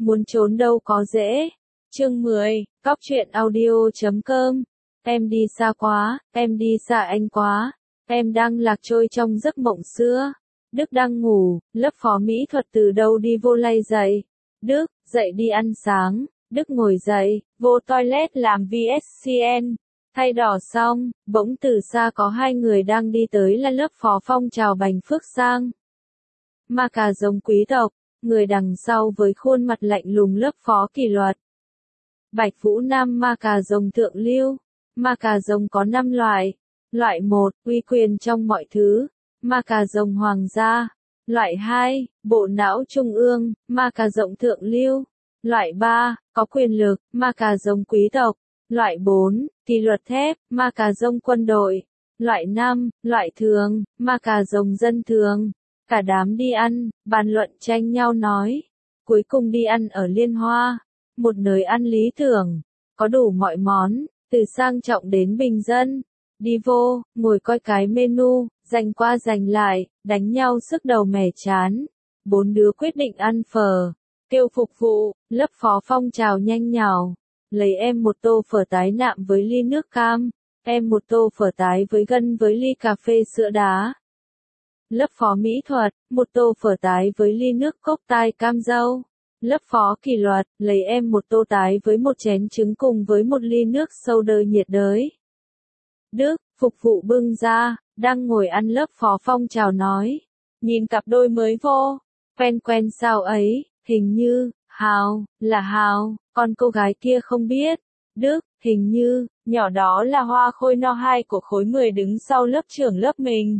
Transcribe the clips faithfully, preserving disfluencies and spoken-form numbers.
muốn trốn đâu có dễ. Chương mười, Cóc truyện audio chấm com. Em đi xa quá, em đi xa anh quá, em đang lạc trôi trong giấc mộng xưa. Đức đang ngủ, lớp phó mỹ thuật từ đâu đi vô lay dậy. Đức, dậy đi ăn sáng. Đức ngồi dậy, vô toilet làm vê ét xê en. Thay đỏ xong, bỗng từ xa có hai người đang đi tới là lớp phó phong trào Bành Phước Sang. Ma cà rồng quý tộc, người đằng sau với khuôn mặt lạnh lùng lớp phó kỷ luật. Bạch Vũ Nam ma cà rồng thượng lưu. Ma cà rồng có năm loại. Loại một, uy quyền trong mọi thứ. Ma cà rồng hoàng gia. Loại hai, bộ não trung ương, ma cà rồng thượng lưu. Loại ba, có quyền lực, ma cà rồng quý tộc. Loại bốn, kỷ luật thép, ma cà rồng quân đội. Loại năm, loại thường, ma cà rồng dân thường. Cả đám đi ăn, bàn luận tranh nhau nói. Cuối cùng đi ăn ở Liên Hoa. Một nơi ăn lý tưởng, có đủ mọi món, từ sang trọng đến bình dân. Đi vô, ngồi coi cái menu, giành qua giành lại, đánh nhau sức đầu mẻ chán. Bốn đứa quyết định ăn phở, kêu phục vụ, lớp phó phong trào nhanh nhào. Lấy em một tô phở tái nạm với ly nước cam, em một tô phở tái với gân với ly cà phê sữa đá. Lớp phó mỹ thuật, một tô phở tái với ly nước cốc tai cam dâu. Lớp phó kỷ luật, lấy em một tô tái với một chén trứng cùng với một ly nước soda nhiệt đới. Đức, phục vụ bưng ra, đang ngồi ăn lớp phó phong trào nói. Nhìn cặp đôi mới vô, quen quen sao ấy, hình như, Hào, là Hào, còn cô gái kia không biết. Đức, hình như, nhỏ đó là Hoa Khôi no hai của khối mười đứng sau lớp trưởng lớp mình.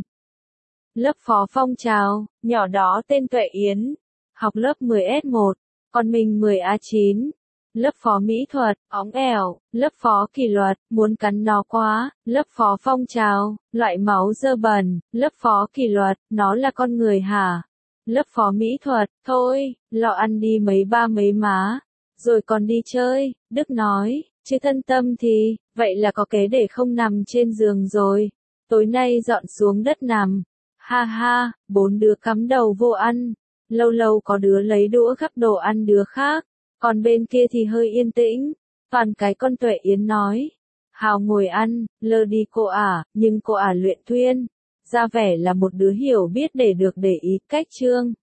Lớp phó phong trào, nhỏ đó tên Tuệ Yến, học lớp mười S một. Còn mình mười A chín. Lớp phó mỹ thuật, óng ẻo, lớp phó kỷ luật, muốn cắn nó quá, lớp phó phong trào, loại máu dơ bẩn, lớp phó kỷ luật, nó là con người hả? Lớp phó mỹ thuật, thôi, lọ ăn đi mấy ba mấy má, rồi còn đi chơi, Đức nói, chứ thân tâm thì, vậy là có kế để không nằm trên giường rồi, tối nay dọn xuống đất nằm, ha ha, bốn đứa cắm đầu vô ăn. Lâu lâu có đứa lấy đũa gắp đồ ăn đứa khác, còn bên kia thì hơi yên tĩnh, toàn cái con Tuệ Yến nói. Hào ngồi ăn, lơ đi cô ả, nhưng cô ả luyện thuyên, ra vẻ là một đứa hiểu biết để được để ý cách chương.